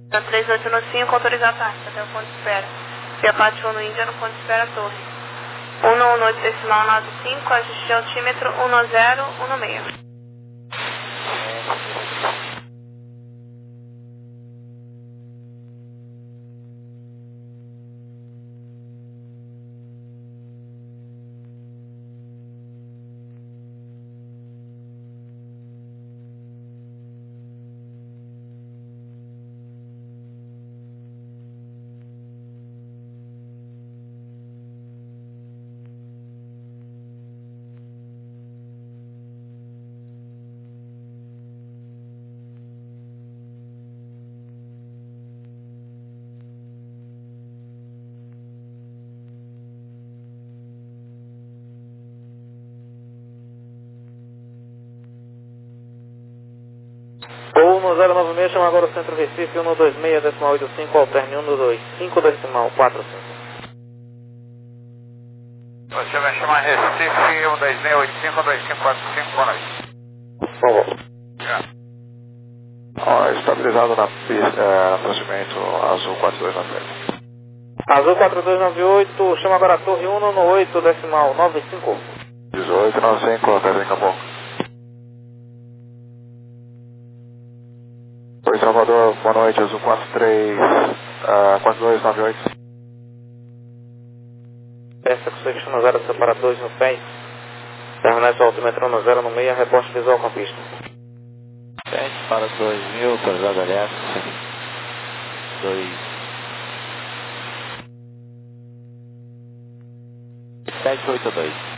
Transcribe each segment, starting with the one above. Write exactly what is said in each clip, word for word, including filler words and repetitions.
três oito no cinco, autorizar a taxa até o ponto de espera. Via Pátio no Índia no ponto de espera Torre. um no oito decimal nove cinco, ajuste de altímetro um no zero, um no meio. Gol no zero nove seis, chama agora o Centro Recife, um no dois seis, decimal oito cinco, alterne um no dois cinco, decimal quatro cinco. Você vai chamar Recife, um dois seis oito cinco, dois cinco quatro cinco, boa noite. Por favor. É. Ó, estabilizado na pista, é, procedimento azul quatro dois nove oito. Azul quatro dois nove oito, chama agora a Torre um no oito, decimal nove cinco. dezoito nove cinco, Pedro em Capão. Oi, Salvador, boa noite, azul quatro três, uh, quatro dois nove oito. Peça que você no zero, separa dois no pé. Terminais altímetro no zero no meio, reposte visual com a pista. sete para dois mil, autorizado aliás. dois. sete oito dois.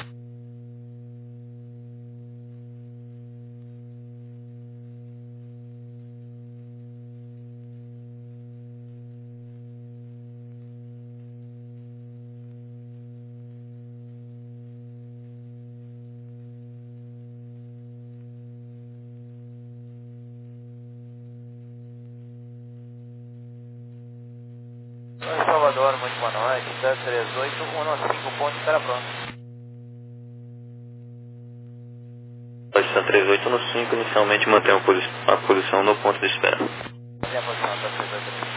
Oi, Salvador, muito boa noite. sete três oito, um no cinco, ponto, espera pronto. Santa três oito no cinco, inicialmente mantém a, posi a posição no ponto de espera. Mantém a posição da três oito no cinco.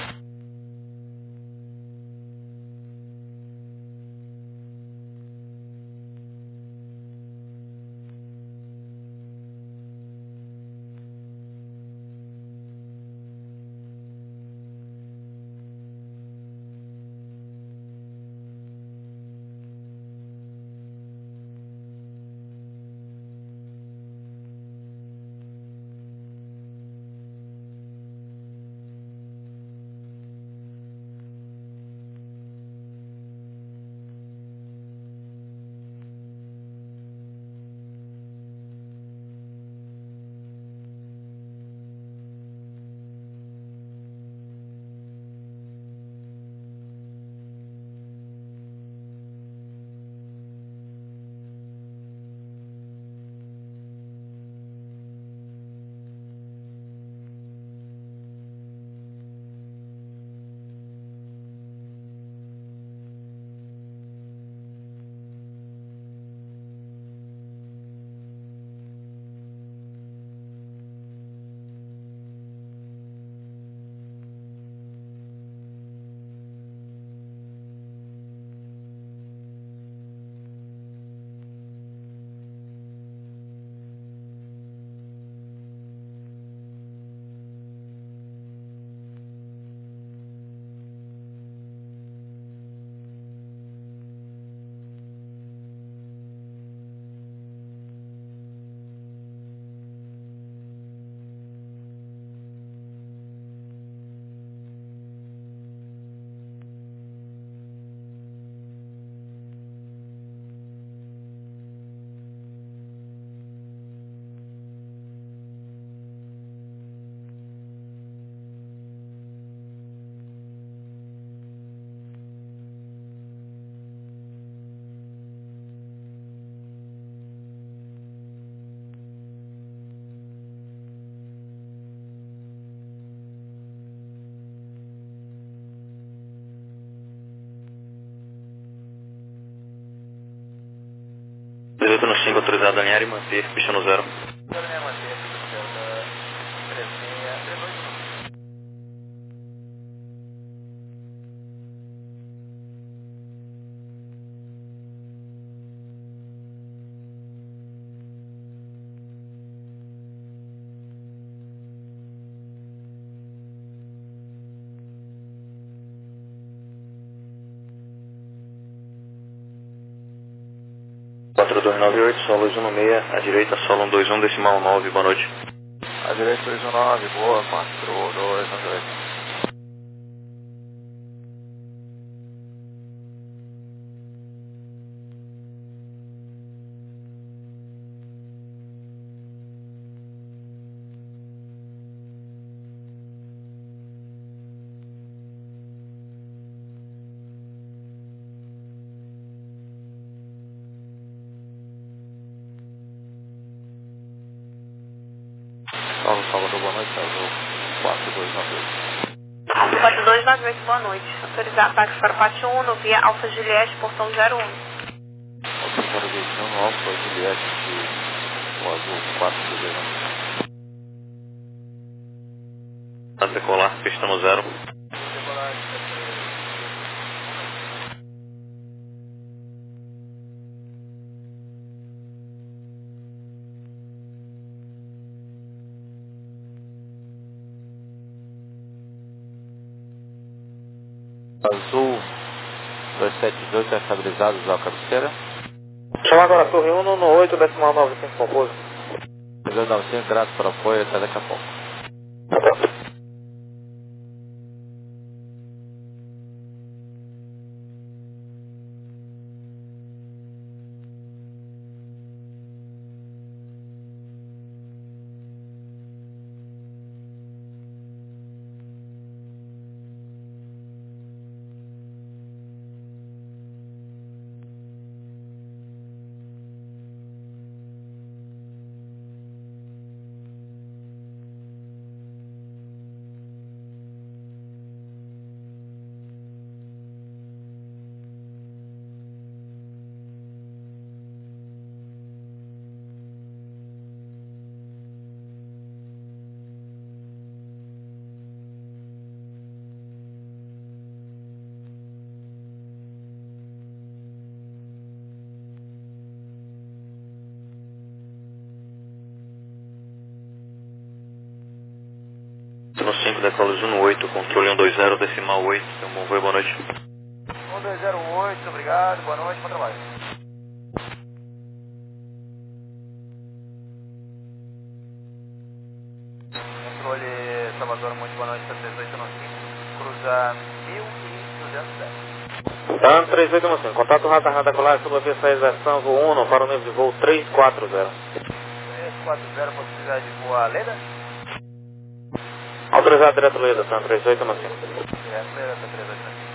dezoito no cinco, autorizado a alinhar e manter, pista no zero. Quero me manter aqui do céu da três seis, três oito no cinco. Centro dois nove oito, solo um seis, à direita solo um dois um, decimal nove, boa noite. À direita dois um nove, boa, quatro dois um dois. Salve, Salvador, boa noite, Salvador quatro dois nove oito. quatro dois nove oito, boa noite. Autorizar ataques para Pátio um, via Alfa Juliette, portão zero um. Autorizar o Alfa Juliette, o azul quatro dois nove oito. A decolar, pista zero. Azul dois sete dois, está estabilizado, usar a cabeceira. Chama agora a torre um no oito, decimal nove cinco, compouso. dois nove cinco, graças por apoio, até daqui a pouco. No cinco, decolos um oito, controle um dois zero, decimal oito, seu mover, boa noite. um dois zero oito, obrigado, boa noite, bom trabalho. Controle Salvador, muito boa noite, três oito um cinco, cruza mil e duzentos e dez. Tá, três oito um cinco, contato radar radacular, sobre a via saída da estação, voo um, para o nível de voo três quatro zero. três quatro zero, possibilidade de voar a Leda? Autorizado direto Leda, tá, três oito um cinco. Direto Leda, tá três oito um cinco.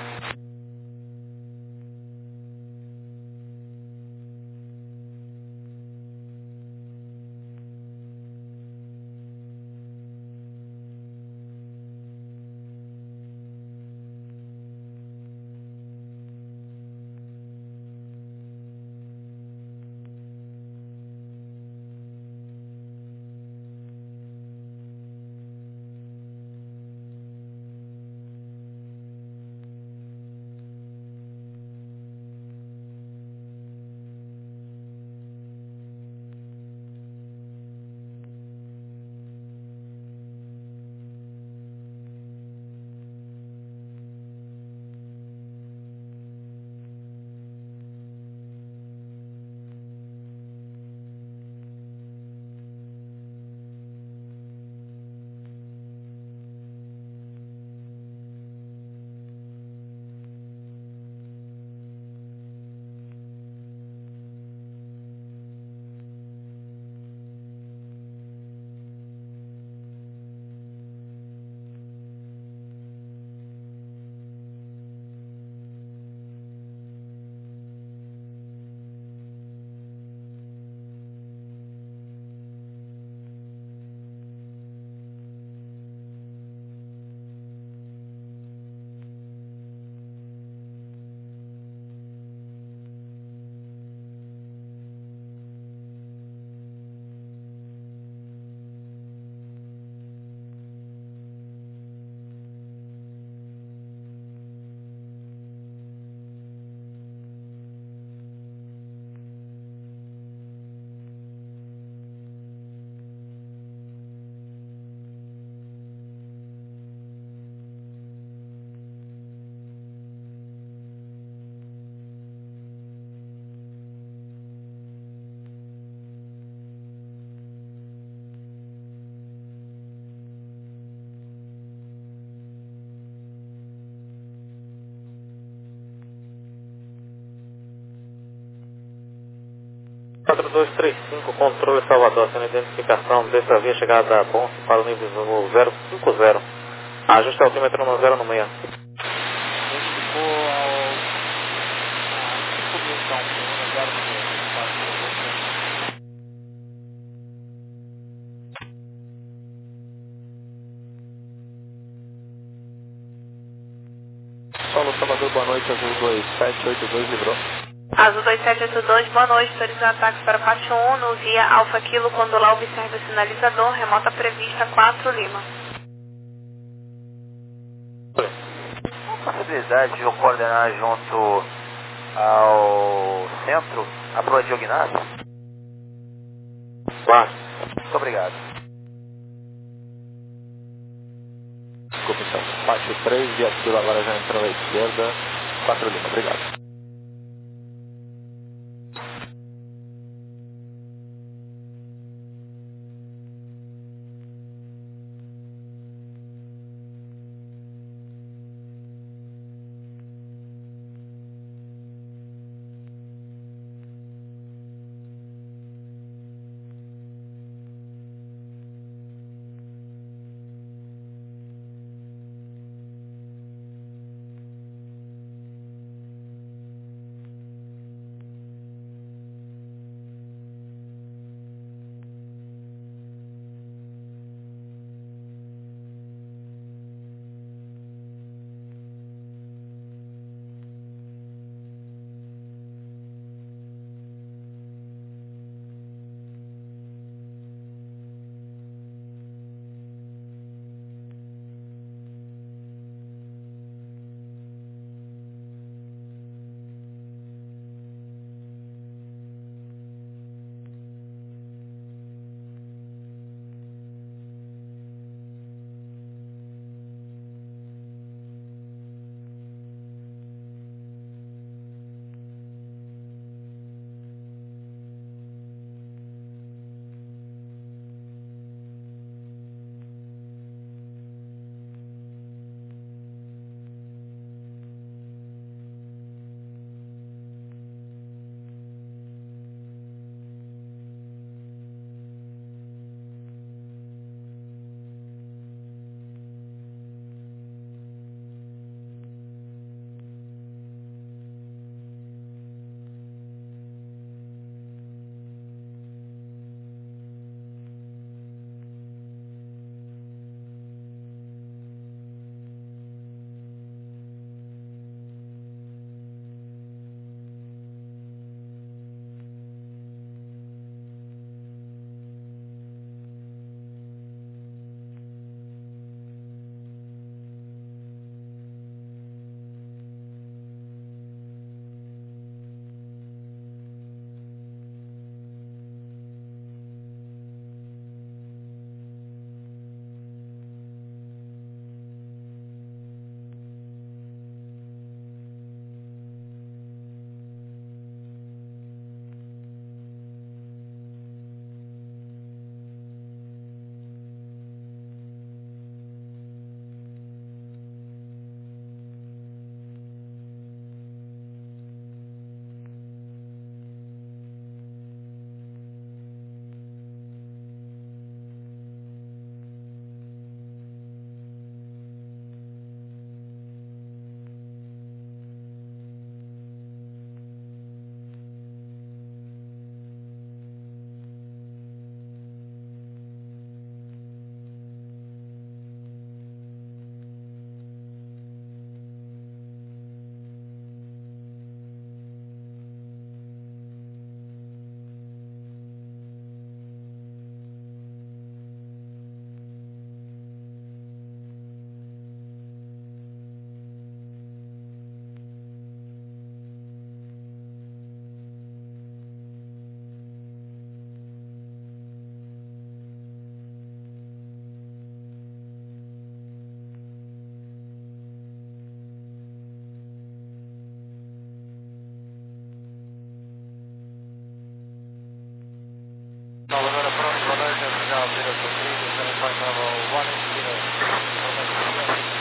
dois três cinco, controle Salvador, sendo identificação dessa via chegada da Bonse para o nível zero cinco zero. Ajuste altímetro no zero no meio. Ficou ao cinco mil então, no zero no meio. Paulo Salvador, boa noite, Azul dois sete oito dois, livrou. Azul dois sete oito dois, boa noite, autoriza ataque para Pátio um, no via Alfa Kilo, quando lá observe o sinalizador, remota prevista quatro Lima. Qual a possibilidade de eu coordenar junto ao centro a proa de Ignacio? Claro. Muito obrigado. Desculpa então, Pátio três, via Kilo agora já entrou à esquerda, quatro Lima, obrigado.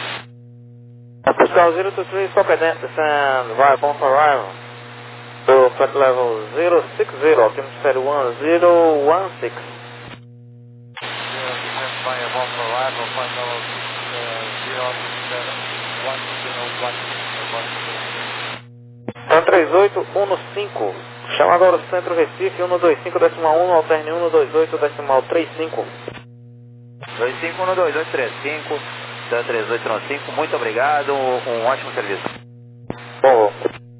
Hotel zero two three, stop at descend via Bonse arrival to flight level zero six zero, altimeter one zero one six. um três oito um cinco, chamada hora centro Recife, cento e vinte e cinco, decimal um, alterne cento e vinte e oito, decimal trinta e cinco. dois cinco um dois dois três cinco, três oito um cinco, muito obrigado, um ótimo serviço. Bom.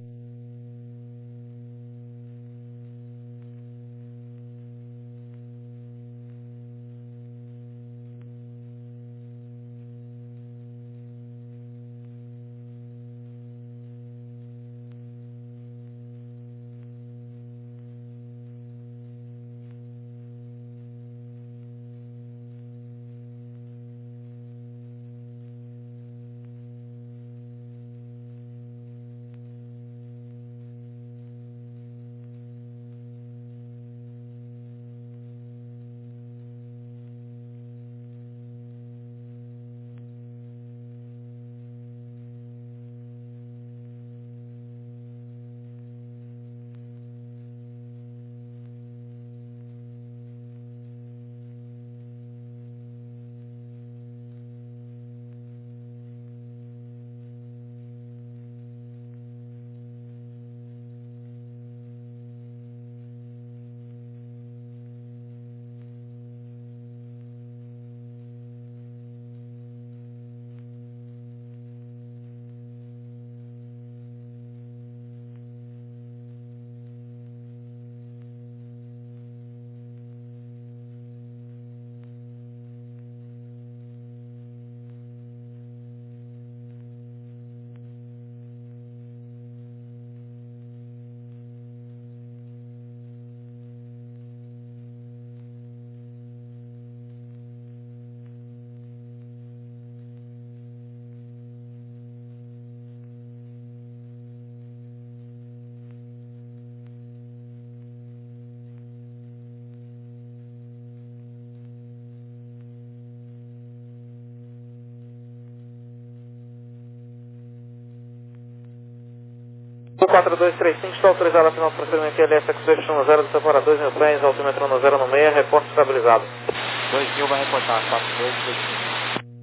quatro dois três cinco, estou autorizado a final do procedimento L S Expression zero, separa dois mil pés, altímetro no zero no meio, reporte estabilizado. dois mil vai reportar, quatro dois três cinco.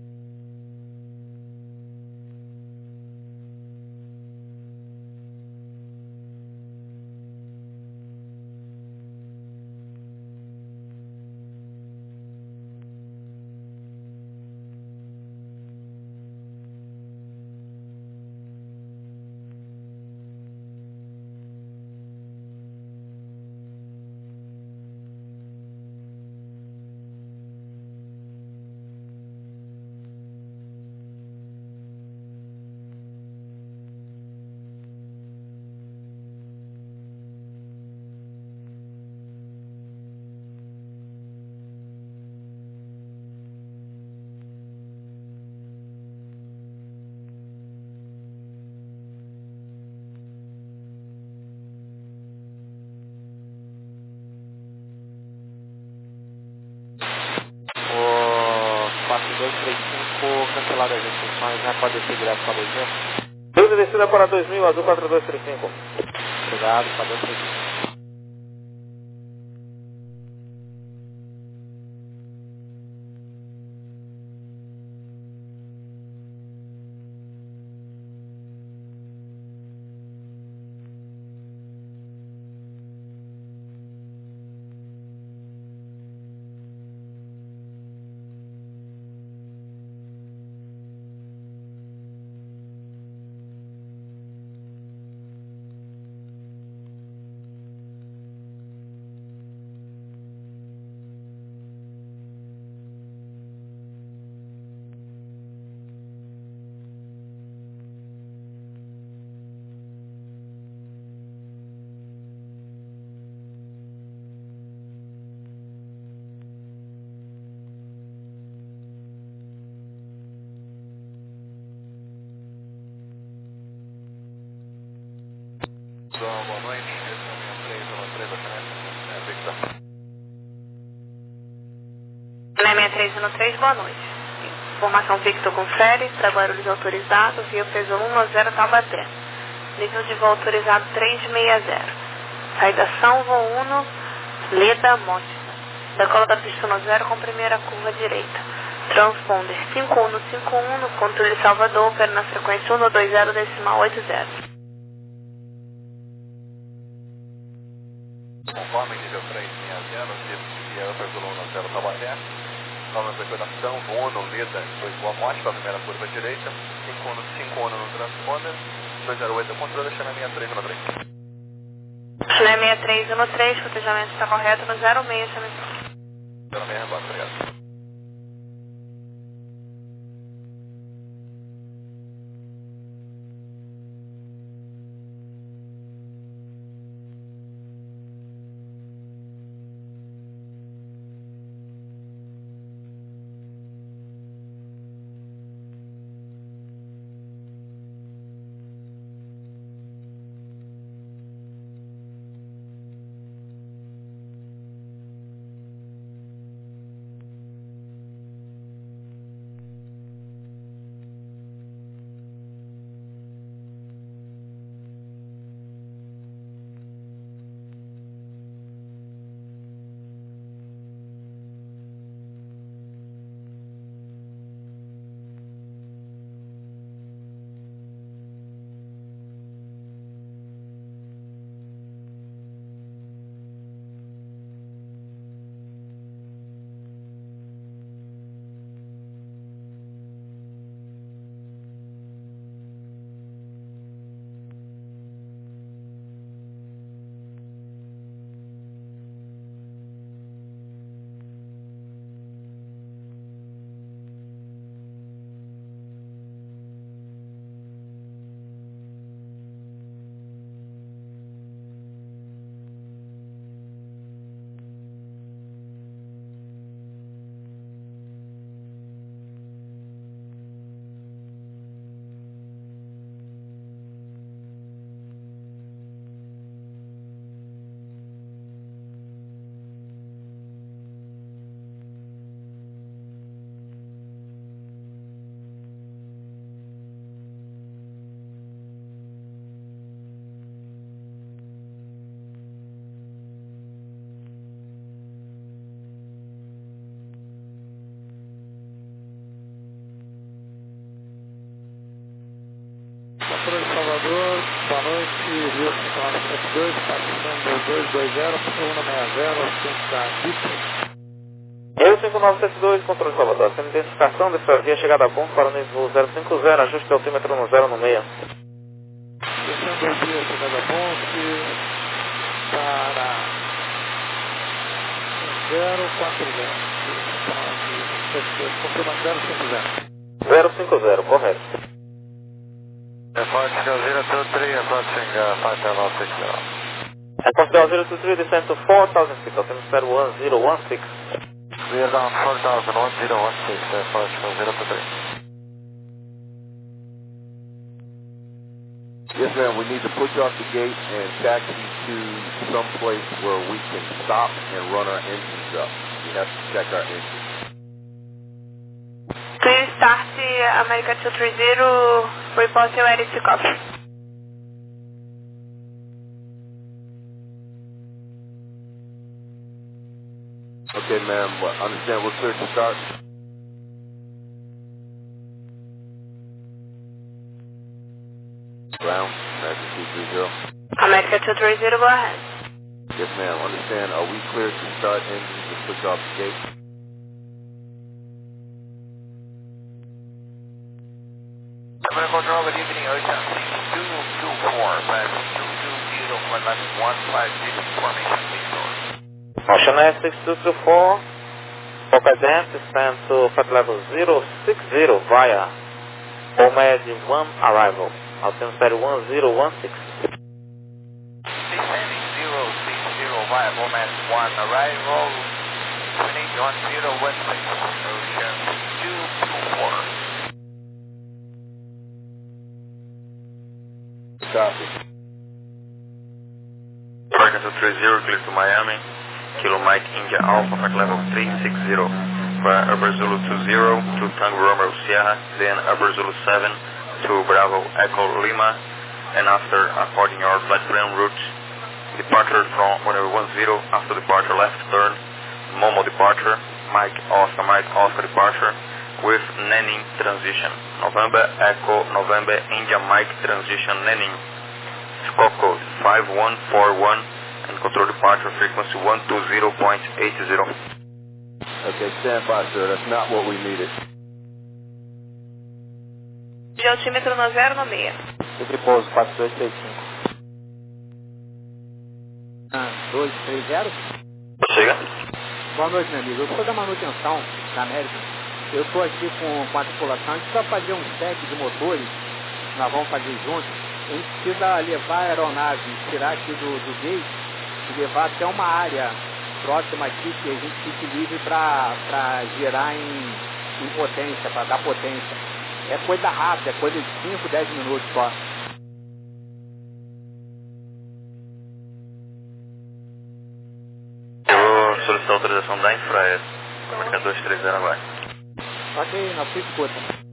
dois três cinco, cancelado as instruções, já pode descer direto para dois mil. Dúvida descida para dois mil, azul quatro dois três cinco. Obrigado, para dois três cinco. Boa noite, esse é o meu três um três da Caneta, Victor. seis três um três, boa noite. Informação Victor confere, para Guarulhos autorizado, via peso um zero Taubaté. Nível de voo autorizado três seis zero. Saída Salvo Uno, Leda Mote. Decola da pista um zero com primeira curva direita. Transponder cinco um cinco um no controle Salvador, opera na frequência um dois zero decimal oito zero. Conforme nível três seis zero, via upper pelo um zero Tabaté. Nova frequentação, Uno, Leda, dois Boa Morte para a primeira curva direita. cinco um cinco um no transponder. dois zero oito controle, chama sessenta e três no três. Chile sessenta e três no três, cotejamento está correto no zero seis, chama zero seis, rebate, obrigado. Controle Salvador, boa noite, Rio quatro sete dois, passando dois dois zero, um seis zero, cinco Bip. Rio cinco nove sete dois, controle Salvador, sem identificação dessa via, chegada a ponto para o nível zero cinco zero, ajuste altímetro no zero no meio. Descendo o dia, chegada a ponte, para zero quatro zero, confirma zero cinco zero. zero cinco zero, correto. Departure zero two three, approaching uh, five seven one six zero. É considerado zero two three, descend to four thousand six, altimetro one zero one six. We are down four thousand one zero one six, departure zero two three. Yes, ma'am. We need to push off the gate and taxi to some place where we can stop and run our engines up. We have to check our engines. Clear start, America two three zero, report your R T copy. Okay, ma'am. Well, understand we're clear to start. Ground, America two three zero. America two three zero, go ahead. Yes, ma'am. Understand. Are we clear to start engines and push off the gate? American Control, good evening, Ocean six two two four, passing two two zero, Command one five zero, formation Victor. Ocean Air six two two four, Foca Dance, stand to flight level zero six zero via OMED one arrival, altimetro one zero one six. Descending zero six zero via OMED one arrival, twenty one zero one six, Ocean six two two four. Copy. American two three zero, clear to Miami. Kilo Mike India Alpha, flight level three six zero. Via Upper Zulu two zero to Tango Romeo Sierra, then Upper Zulu seven to Bravo Echo Lima, and after according our flight plan route, departure from runway one zero, after departure left turn, Momo departure, Mike Oscar, Mike Oscar departure, with Nenin transition. November Echo, November India Mike transition Nenin. Scope code five one four one and control departure frequency one two zero point eight zero. Okay, stand by, sir. That's not what we needed. De altímetro no zero no meia. Entre pouso quatro dois três cinco. Ah, dois três zero. Chega. Boa noite, meu amigo. Eu sou da manutenção da América. Eu estou aqui com, com a tripulação. A gente precisa fazer um check de motores. Nós vamos fazer juntos. A gente precisa levar a aeronave, tirar aqui do, do gate e levar até uma área próxima aqui que a gente fique livre para girar em, em potência, para dar potência. É coisa rápida, é coisa de cinco, dez minutos só. Eu vou solicitar a autorização da Infraero. América dois três zero agora. Ok, na sua escuta.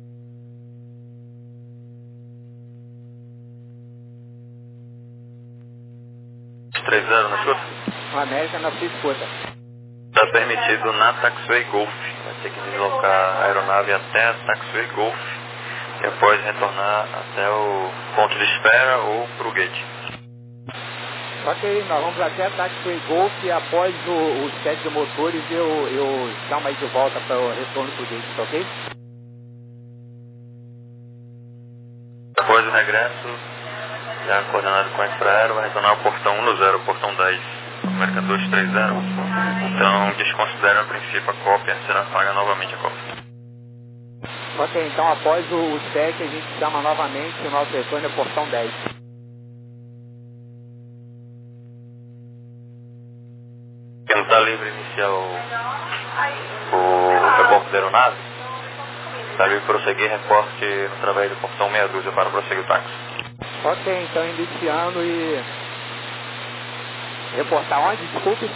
dois três zero na escuta? América na sua escuta. Está permitido na Taxiway Golf. Vai ter que deslocar a aeronave até a Taxiway Golf e após retornar até o ponto de espera ou para o gate. Ok, nós vamos até a Taxiway Golf e após o, o set de motores eu, eu chamo aí de volta para o retorno para o gate, tá ok? Após o regresso, já coordenado com a Infraero, vai retornar ao portão um zero, portão dez, América dois três zero. Então desconsidera a princípio a cópia, será paga novamente a cópia. Ok, então após o, o set a gente chama novamente o nosso retorno é portão dez. Quem não está livre iniciar o, o reboque da aeronave, está livre prosseguir, reporte através do portão meia dúzia para prosseguir o táxi. Ok, então iniciando e... Reportar onde? Desculpe.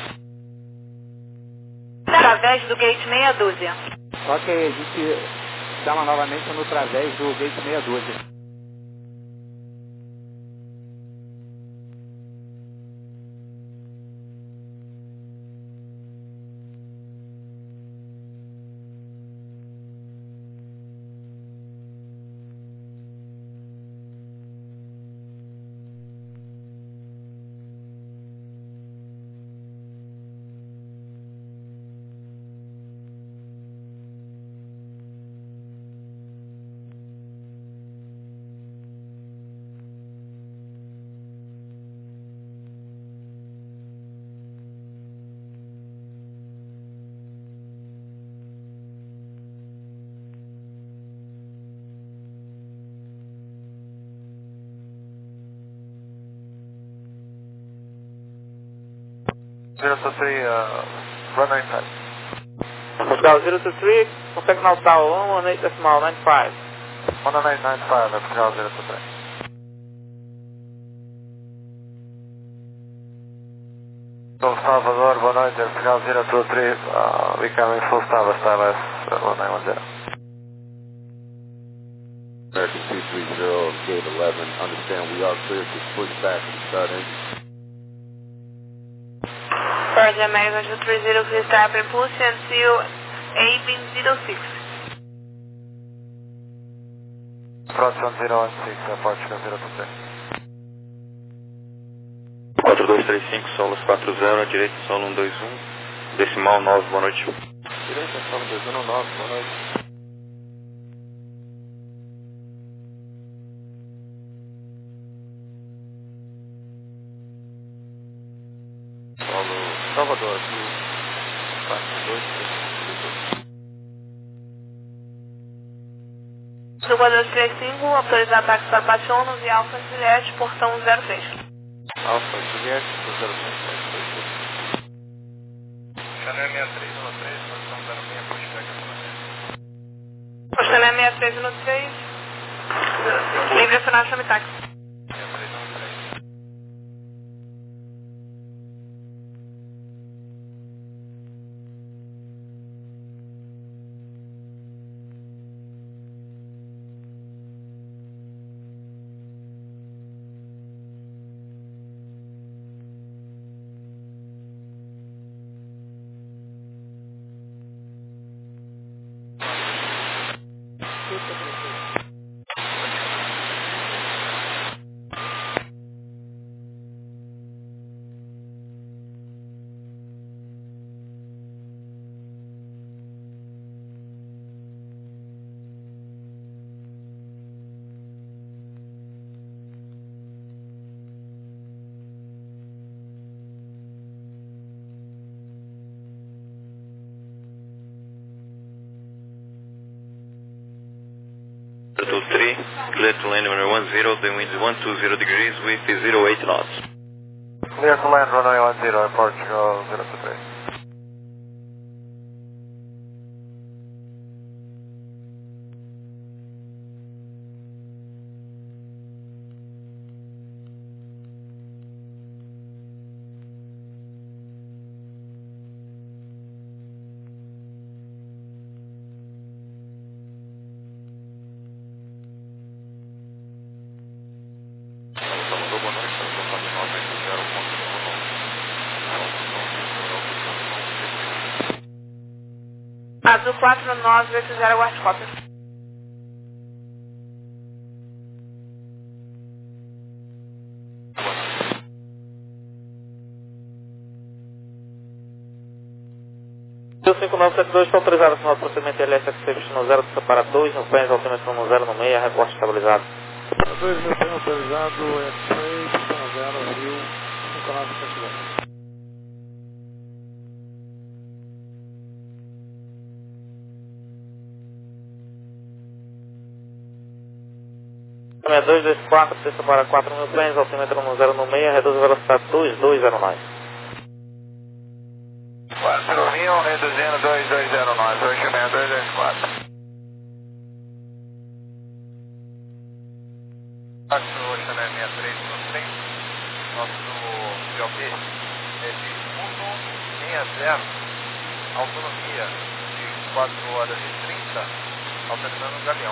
Através do gate meia dúzia. Ok, a gente chama novamente no através do gate meia dúzia. zero two three, uh, runway five. Portugal zero two three, contact now tower one one eight decimal nine five. one one eight nine five, Portugal zero two three. Full Salvador, boa noite, Portugal zero two three, uh, we coming full Salvador, Starless one nine one zero. American two three zero, gate eleven. Understand we are clear to push back and start engine. For the American two three zero, please start propulsion until A B zero six. Approach one zero one six, uh, Portugal zero two three. quatro dois três cinco, solos quatro zero, direita, solo um dois um, decimal nove, boa noite. Direita, solo dois um nove, boa noite. Solo Salvador, quatro dois três cinco. Do quatro dois três cinco, autorizar ataque para Pachonos e Alfa Juliette, portão zero três. Alfa Juliette, zero três. Chanel sessenta e três um três, posição zero seis, pushback zero seis. Chanel sessenta e três um três, livre acionar chame táxi. Repita, prefeito. two three, clear to land runway one zero, the wind is one two zero degrees with zero eight knots. Clear to land runway one zero, approach zero two three. Azul quatro nove oito zero, aguarde cópia. cinco nove sete dois está autorizado sinal de procedimento L S X no zero para dois, no pés, altímetro no zero no meio, reporte estabilizado. dois mil pés autorizado, é três, zero, Rio, cinco nove sete dois. seis dois dois quatro, sexta para quatro mil pés, altímetro no zero no meio, reduz a velocidade dois dois zero nove. quatro mil, reduzindo dois dois zero nove, oito seis dois dois quatro. Táxi Ocean é seis três um três, nosso G O P é de um seis zero, autonomia de quatro horas e trinta, autorizando o Galeão.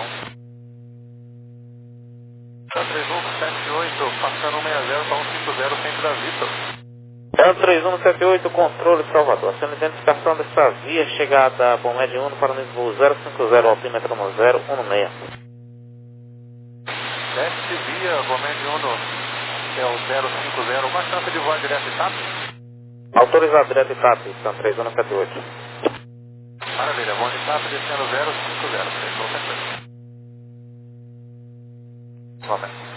três um sete oito, passando um seis zero para um cinco zero, centro da Vitor. É um três um sete oito, controle Salvador. Sendo identificação dessa via, chegada a Bomed Uno para o nível voo zero cinco zero, altímetro no zero um seis. Teste via Bomed Uno, que é o zero cinco zero, uma chance de voar direto e TAP? Autorizado direto e TAP, são três um sete oito. Maravilha, voo de TAP descendo zero cinco zero, fechou perfeito. Momento.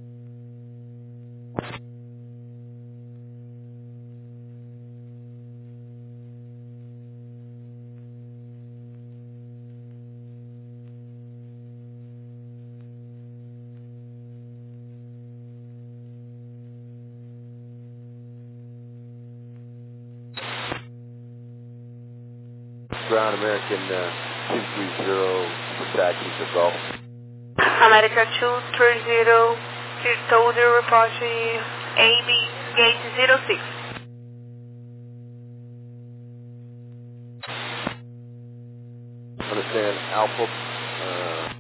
Ground American uh, two three zero for taxi to Gulf. America two three zero, told you report A B gate zero six. Understand Alpha, uh,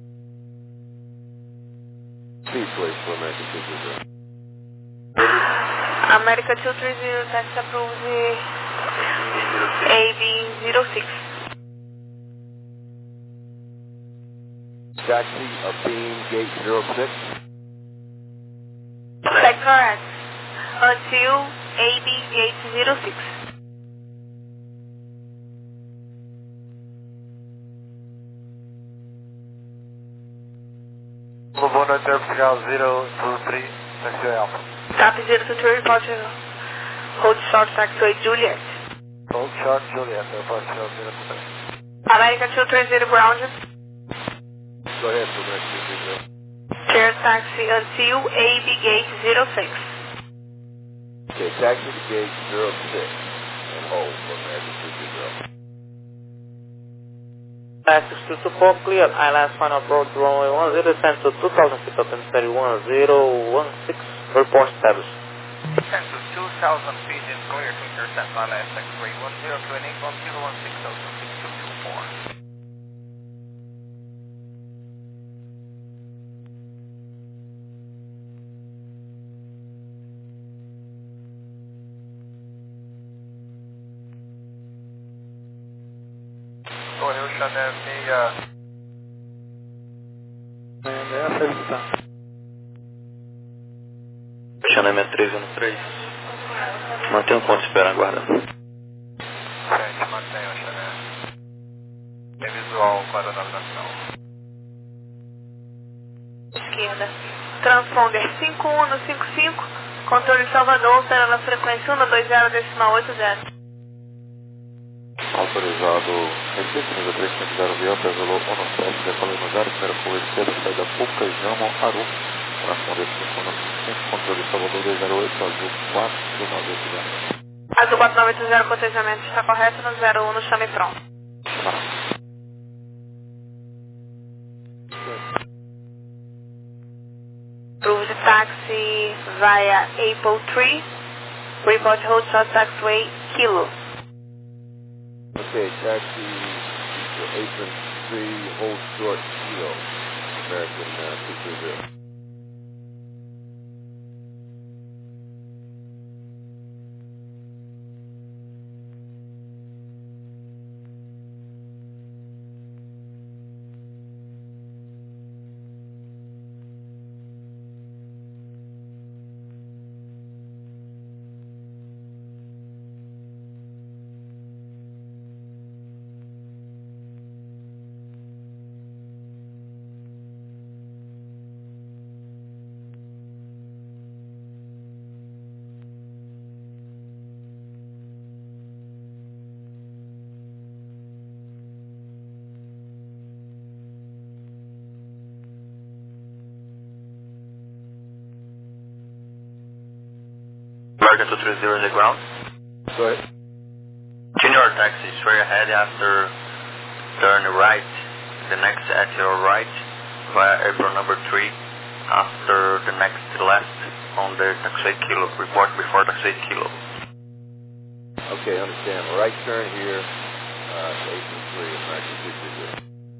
please wait for American two three zero. America two three zero, taxi approved A B zero six. Taxi of Beam Gate zero six. That's correct. Until A B gate zero six. Boa noite, oficial zero two three, taxi Alpha. Tap zero two three, report hold short taxiway Juliet. Hold short Juliet, approach zero two three. America two three zero ground. Go ahead for American two three zero. Chair taxi until A B gate zero six. Okay, taxi to gate zero six and hold for American two three zero. Access to support clear, Islands final approach runway one zero, descend to two thousand feet, altimeter one zero one six, report status. Descend to two thousand feet and clear to intercept I L S X-ray one zero two eight one zero one six zero six two two four. Correio Chanel meia Essa é a distância. Channel seis três um três. Mantenha o ponto de espera, aguarda. Gente, mantenha o Channel. Tem visual para a navegação. Esquerda. Transponder cinco um um cinco cinco. Controle Salvador, será na frequência um dois zero decimal oito zero. Autorizado M T cinco três cinco zero V, pesolou um sete, decolou no zero, primeira curva esquerda, saída Pucajama, Aru. Transponder cinco um cinco cinco, controle Salvador dois zero oito, azul quatro nove oito zero. Azul quatro nove oito zero, cotejamento está correto no zero um no chame pronto. Approve the taxi via Apple Tree. Report hold short taxiway Kilo. Okay, taxi to Apron three, hold short, Kilo, American uh, two three zero. American two three zero in the ground. Go ahead. Junior taxi, straight ahead after turn right. The next at your right via apron number three. After the next left on the taxi Kilo. Report before taxi Kilo. Okay, understand. Right turn here, uh, to Apron three, American two three zero.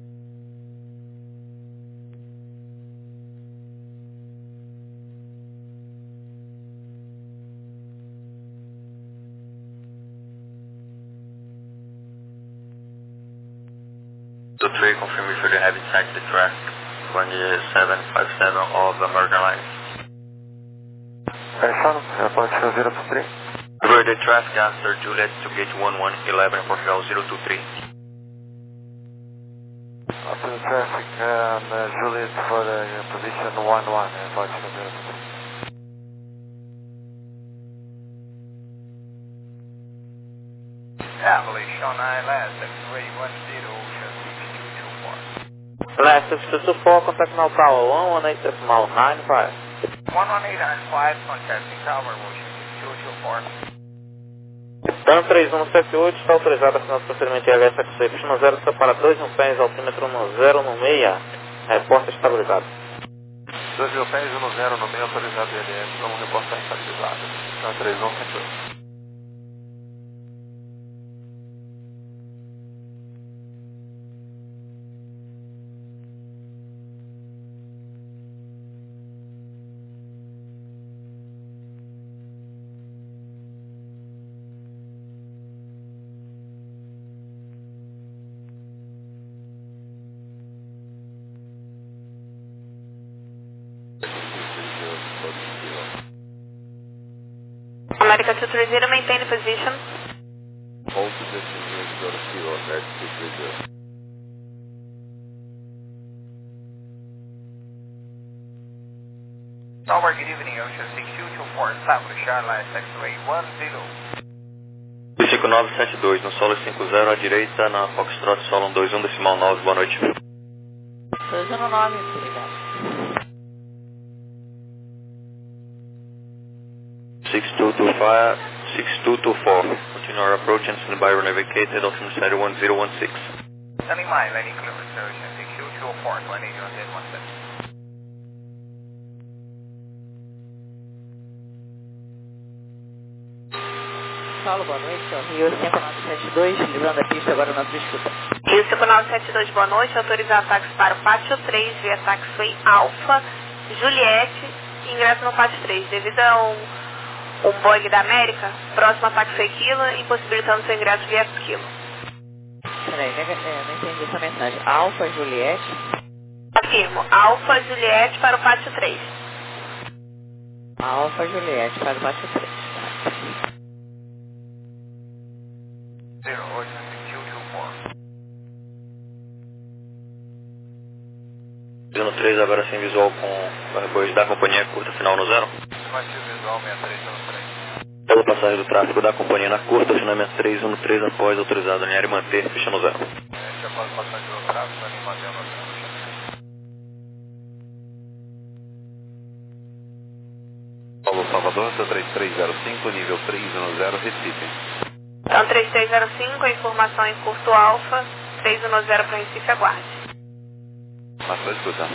two three, confirm if you have inside the track twenty-seven fifty-seven of American Airlines. Fechando, report zero two three. Cover the traffic after Juliet to gate one one eleven Portugal zero two three. After the traffic, um, uh, Juliet for the uh, position one one, report zero two three. Emily, Sean Island, X-ray one zero, six two two four. Last six two two four, contact now tower one one eight decimal nine five. one one eight nine five, contacting tower, motion six two two four. TAM três um sete oito, está autorizado a assinar o procedimento I H S X Y no zero para dois mil pés, altímetro no zero no meia. Reporta estabilizado. dois mil pés, um no zero no meio, autorizado I L S, vamos reportar estabilizado. TAM três um sete oito. America two three zero, maintain the position. Hold position here to go to Kilo, American two three zero. Tower, good evening, Ocean six two two four, establish airline X-ray one zero. cinco nove sete dois, no solo cinco zero à direita, na Foxtrot solo um dois um decimal nove, boa noite. dois um nove, obrigado. six two two five, six two two four, continue our approach and stand by runway vacated, altimeter one zero one six. Standing by, landing clearance, Ocean six two two four, twenty one eight one six. Paulo, boa noite, é o Rio cinco nove sete dois, livrando a pista agora na sua escuta. Rio cinco nove sete dois, boa noite, autorizar ataques para o Pátio três, via taxiway Alfa, Juliette, ingresso no Pátio três, devido a um, um Boeing da América, próximo a taxiway Kilo, impossibilitando seu ingresso via Kilo. Peraí, não, não entendi essa mensagem. Alfa, Juliette. Confirmo. Alfa Juliette para o pátio três. Alfa Juliette para o pátio três. Zero, Ocean six two two four. No três agora sem visual com o arrebol da companhia curta final no zero. Estimativo visual sessenta e três um três. Pela passagem do tráfego da companhia na curta, acionamento três um três após autorizado alinhar e manter, fecha no zero. Este após passagem do tráfego, ali mantendo no zero. Paulo Salvador, seu três três zero cinco, nível três um zero, Recife. Então, três três zero cinco, a informação em curto Alfa, três um zero para Recife, aguarde. Passou a escuta.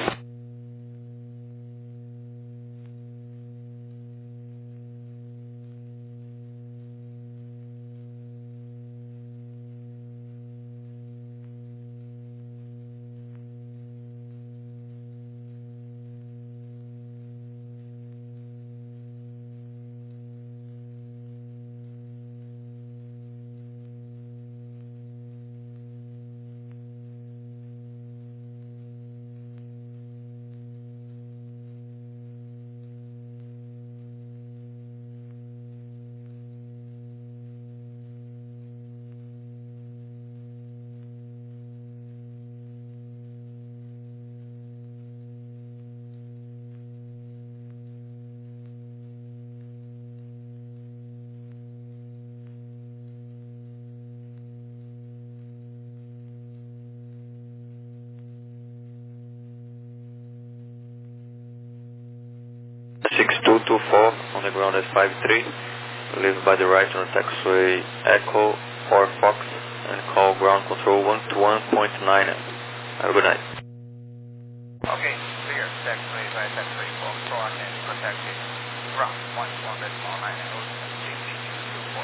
six two two four on the ground at five three. Leave by the right on the taxiway Echo or Fox and call ground control one to one point nine. Have a good night. Okay, clear. Taxiway by taxiway four four and protected. Ground one to one decimal nine. Ocean six two two four.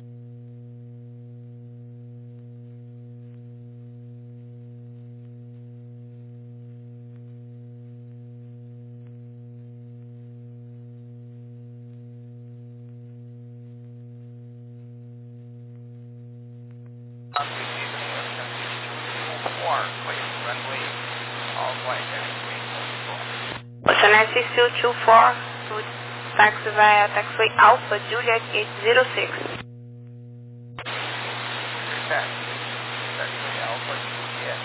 Ocean six two two four, to taxi via taxiway Alpha Juliet eight zero six. Taxiway Alpha Juliet.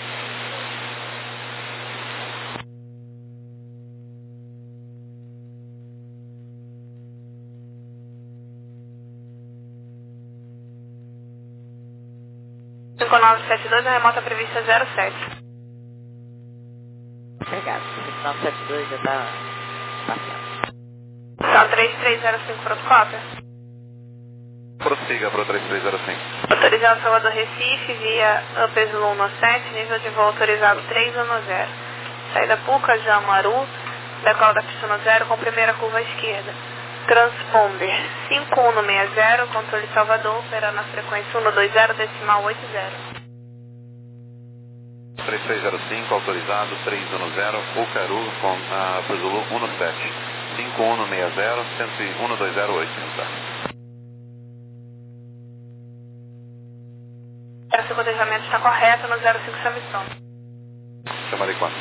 cinco nove sete dois, a remota prevista zero sete. Obrigado. cinco nove sete dois já está passeando. Então, três três zero cinco para o cópia. Prossiga para o três três zero cinco. Autorizado Salvador Recife, via Upper Zulu sete, nível de voo autorizado três um zero. Saída Puca, Jamaru, decola da pista no zero com primeira curva à esquerda. Transponder cinco um seis zero, controle Salvador, operando na frequência um dois zero decimal oito zero. três três zero cinco, autorizado, três um zero, Ucaru com a uh, Zulu um sete, cinco um seis zero, um dois zero oito. O seu cotejamento está correto no zero cinco Samsung. Chama de quanto?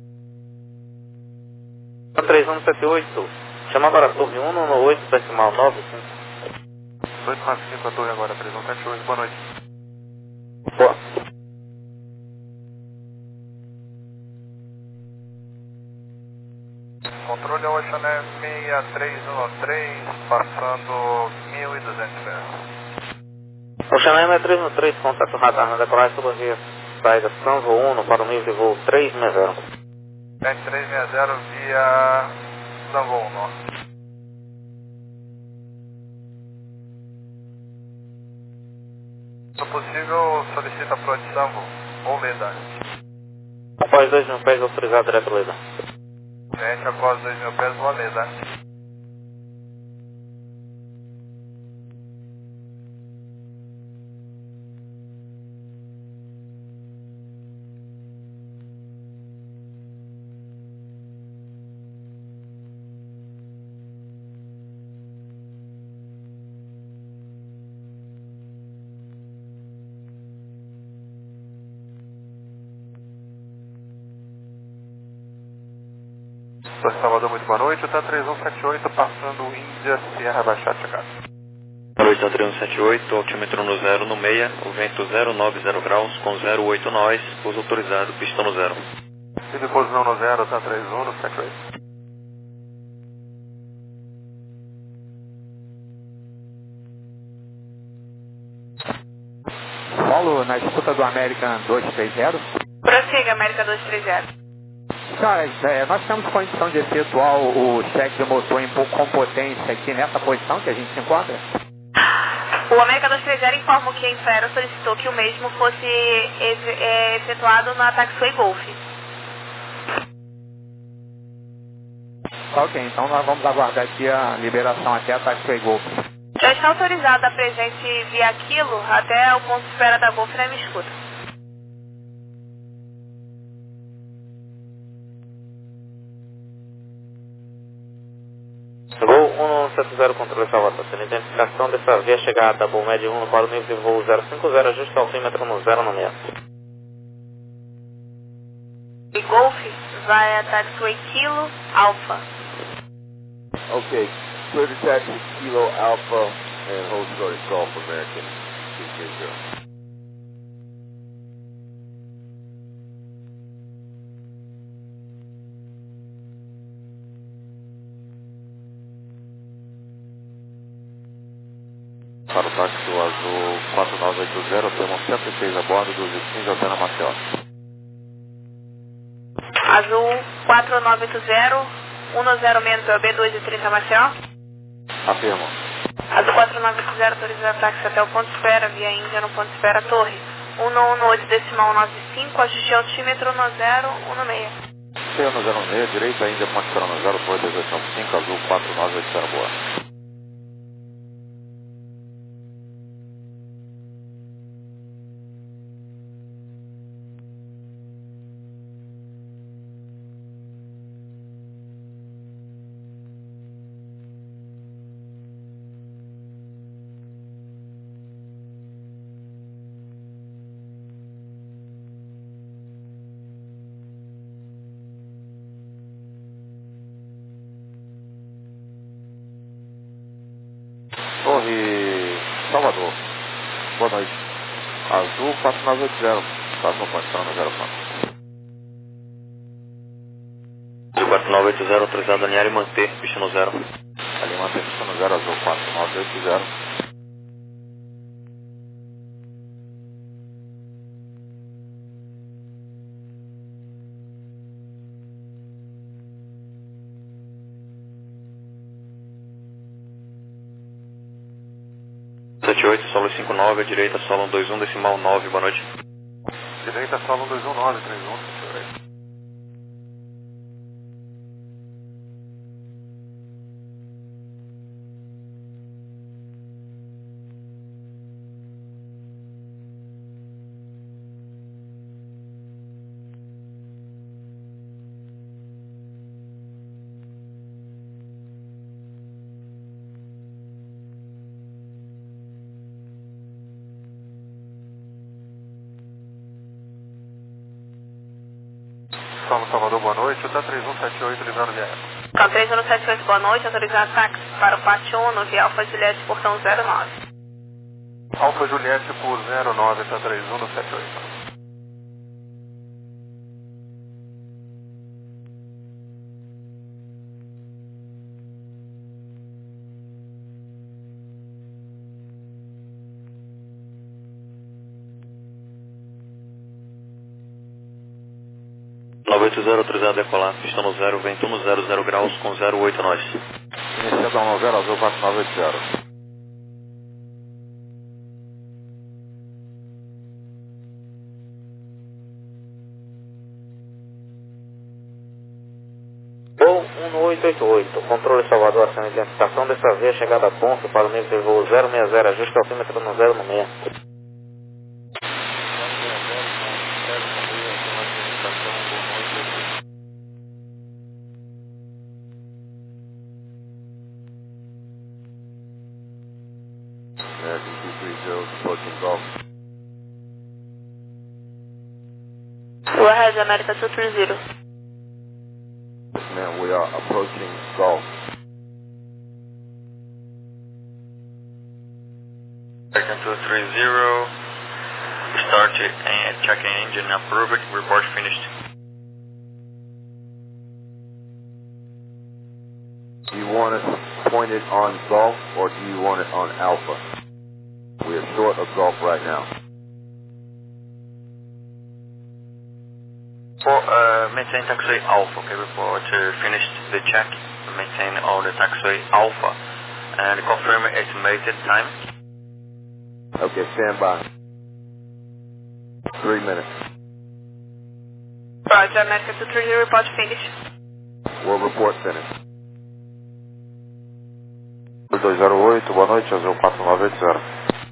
três um sete oito, chama agora a torre um no oito decimal nove cinco. dois quatro cinco, a torre agora, três um sete oito, boa noite. Boa. Controle Ocean seis três um três, passando mil e duzentos pés. Ocean seis três um três, contato radar na decolagem sobre a via saída São João para o nível de voo três seis zero. sete três seis zero via Zangou Norte. Se possível, solicita para o Sambo ou Leda. Após dois mil pés, autorizado direto Leda. Gente, após dois mil pés, vou a Leda. Torre Salvador, muito boa noite. O T A três um sete oito passando Índia, Sierra Baixada, chegada. Boa noite, T A três um sete oito, altímetro no zero no meia, o vento zero nove zero graus, com zero oito nós, pouso autorizado, pistão no zero. E depois não no zero, T A três um no sete oito. Paulo, na escuta do American duzentos e trinta. Prossiga, América duzentos e trinta. Senhoras, é, nós temos condição de efetuar o, o cheque de motor em, com potência aqui nessa posição que a gente se encontra? O América duzentos e trinta informa que a Infero solicitou que o mesmo fosse efe- é, efetuado na Taxiway Golf. Ok, então nós vamos aguardar aqui a liberação até a Taxiway Golf. Já está autorizada a presente via Aquilo até o ponto de espera da Golf na minha escuta. Gol um um sete zero, controle Salvador. Tendo identificação dessa via chegada, Bull Med um para o nível de voo zero cinco zero, ajuste altímetro no zero no meio. E Golf vai a Taxiway Kilo Alpha. Okay, clear to taxi Kilo Alpha and hold short at Gulf American two three zero. Para o táxi azul quatro nove oito zero, temos cento e seis a bordo, doze e quinze, Altena Maceió. Azul quatro nove oito zero, um zero menos é o B dois e trinta Maceió. Afirmo. Azul quatro nove oito zero, autoriza táxi até o ponto de espera, via Índia no ponto de espera Torre. um um oito decimal nove cinco, ajuste altímetro no zero um no meio. C no zero seis, direita ainda ponte espera no zero, Torre dezoito nove cinco, azul quatro nove oito zero, boa. Torre Salvador, boa noite. Azul quatro nove oito zero, está com ponte no zero ponto. Azul quatro nove oito zero, autorizado a alinhar e manter, pista no zero. Ali mantém pista no zero, azul quatro nove oito zero. sete oito, solo cinco nove, direita, solo um dois um, decimal nove, boa noite. Direita, solo um dois um nove três um, sete oito. Solo Salvador, boa noite. O T A três um sete oito, livrando via Eco. Então, três um sete oito, boa noite, autorizado táxi para o Pátio um, via Alfa Juliette, portão zero nove. Alfa Juliette por zero nove, T A três um no sete oito. nove oito zero, autorizado a decolar, pista no zero, vento no zero zero graus, com zero oito nós. Iniciado a um zero, azul quatro nove oito zero. Gol um oito oito oito, controle Salvador, ação de identificação dessa via chegada a ponto para o nível de voo zero seis zero, ajuste altímetro no zero no meio. American two three zero, approaching Gulf. Go ahead, América duzentos e trinta. Man, we are are approaching Golf. American two three zero, start and checking engine approved, report finished. Do you want it pointed on Golf or do you want it on Alpha? We are short of Golf right now. For uh, maintain taxiway Alpha, okay, report uh, finished the check, maintain all the taxiway Alpha, and confirm estimated time. Okay, stand by. Three minutes. Roger, American two three zero, report finished. We'll report finished. dois zero oito, boa noite, Azul quatro nove oito zero.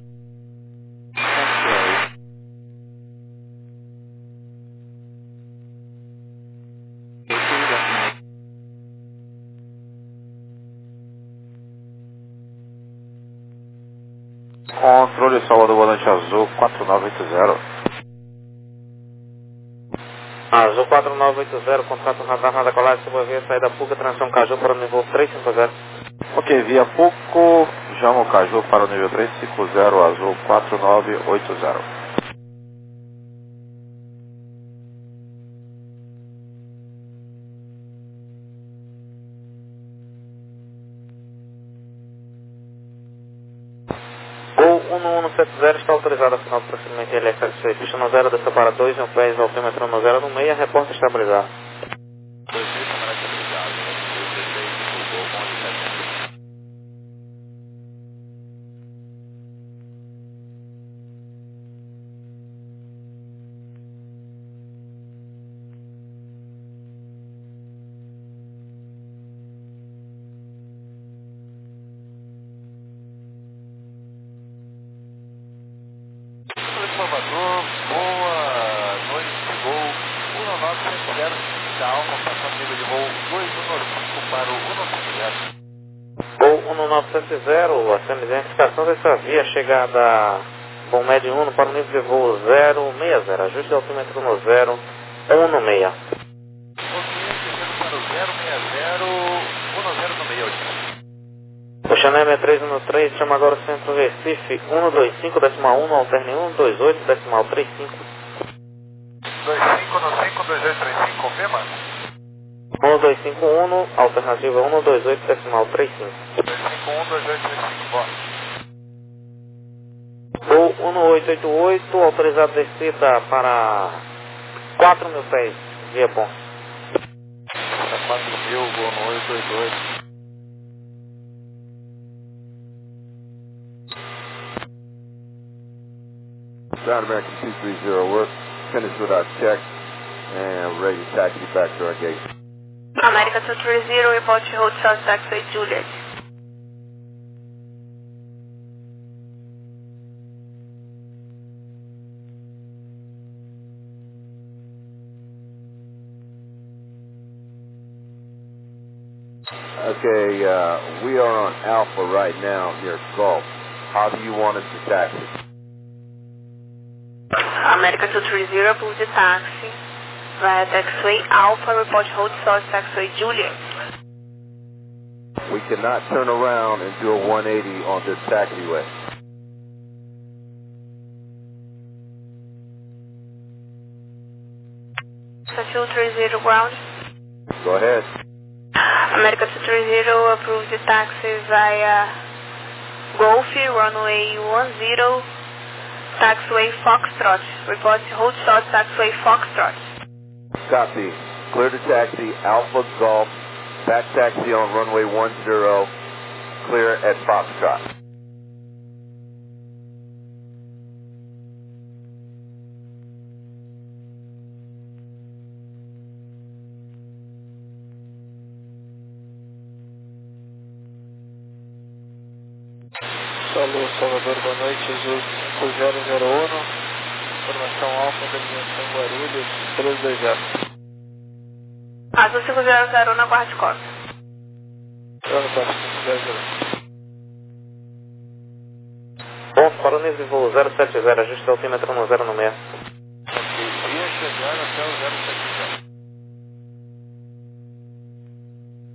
Controle Salvador Volante Azul quatro nove oito zero. Azul quatro nove oito zero, contrato radar na decolagem, sobre via saída Puca, transição Caju para o nível três cinco zero. Ok, via Puco, Jamo Caju para o nível três cinco zero, Azul quatro nove oito zero. Gol um um um sete zero está autorizado a final do procedimento L F S pista no zero, desça para dois, um pés, altímetro no zero, no meio, reporta estabilizar. Salvador, boa noite, voo um nove sete zero, da Alfa, passando nível de voo dois um cinco para o um nove zero. Gol um nove sete zero, acende a identificação dessa via, chegada Bom Médio um para o nível de voo zero seis zero, ajuste de altímetro no zero, um no seis. Ok, para o zero seis zero, um zero no meio. O Chanel sessenta e três um três, chama agora o centro Recife, um dois cinco, decimal um, alterne um dois oito, decimal três cinco. dois cinco no cinco, dois dois três cinco, confirma? um dois cinco um, alternativa um dois oito, decimal três cinco. dois cinco um, dois dois três cinco, bora. Gol um oito oito oito, autorizado descida para quatro mil pés, via bom. quatro mil, gol no oito oito oito. Ground American two three zero, we're finished with our check and ready to taxi back to our gate. American two three zero, report to hold South Taxiway Juliet. Okay, uh, we are on Alpha right now near Gulf. How do you want us to taxi? American two three zero, approve the taxi via Taxiway Alpha, report hold South Taxiway Juliet. We cannot turn around and do a one eighty on this taxiway. two three zero ground. Go ahead. American two three zero, approve the taxi via Golf, runway one zero, taxiway Foxtrot. Report to hold short taxiway Foxtrot. Copy. Clear to taxi, Alpha Golf, back taxi on runway one zero, clear at Foxtrot. Alô, Salvador, boa noite, Azul cinco zero zero um, informação Alfa, delegação Guarulhos, três dois zero. Azul cinco zero zero um, na guarda de costa. Eu no passo cinco zero zero um. Bom, para o nível de voo zero sete zero, ajuste o altímetro no zero no seis. Ok, ia chegar até o zero sete zero.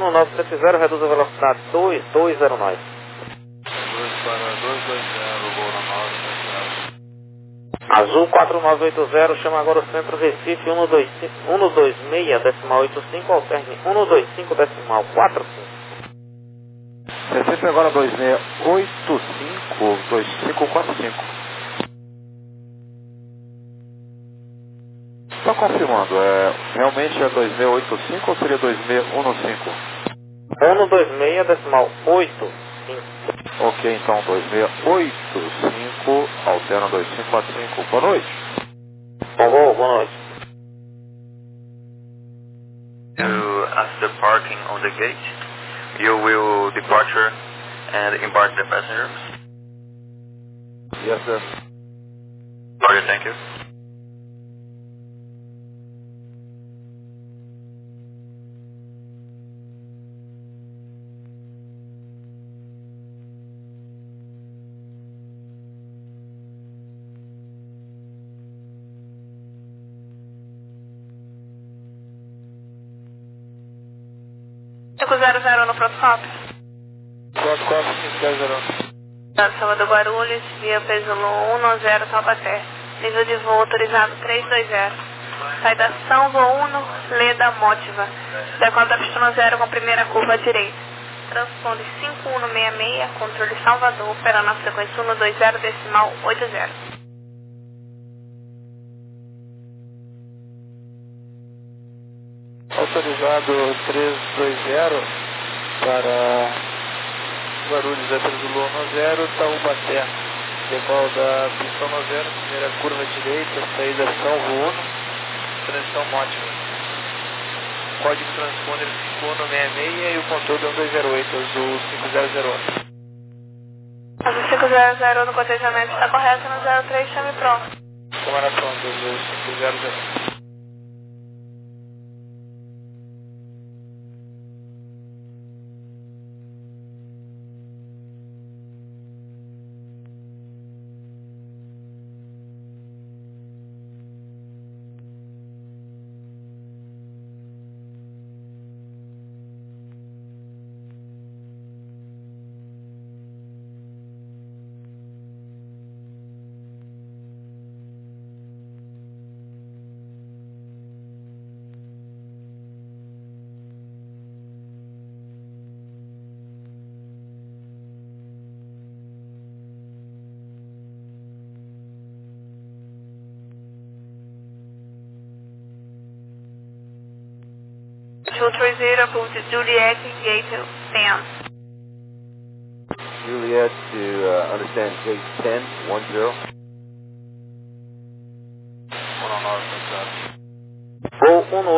um nove sete zero, reduz a velocidade dois dois zero nove. dois para dois dois zero, voo na nove sete zero. Azul quatro nove oito zero, chama agora o centro Recife um dois seis decimal oito cinco, alterne um dois cinco decimal quatro cinco. Recife agora dois seis oito cinco, dois cinco quatro cinco. Só confirmando, é, realmente é dois seis oito cinco ou seria dois seis um cinco? um dois seis decimal oito cinco. Ok, então dois seis oito cinco, alterna dois cinco quatro cinco. Boa noite. Bom voo, boa noite. To after parking on the gate, you will departure and embark the passengers. Yes, sir. Sorry, thank you. cinco zero zero no protocolo. quatro quatro cinco zero zero. Salvador Guarulhos, via Pesolon um zero Taubaté. Nível de voo autorizado três dois zero. Saída São voo um, Leda Mótiva. Decola da pista zero com primeira curva à direita. Transponder cinco um seis seis, controle Salvador, operando na frequência um dois zero decimal oito zero. Autorizado três dois zero para Guarulhos, é Pesolon um zero, Taubaté. Decola da pista um zero, primeira curva direita, saída São voo um, transição Mótiva. Código transponder cinco um seis seis e o controle é um dois zero oito, azul cinco zero zero. Azul cinco zero zero no cotejamento está correto no zero três, chame pronto. Câmara pronta, azul cinco zero zero. two three zero, approved to Juliet, gate ten. Juliet to uh, understand gate ten, one zero.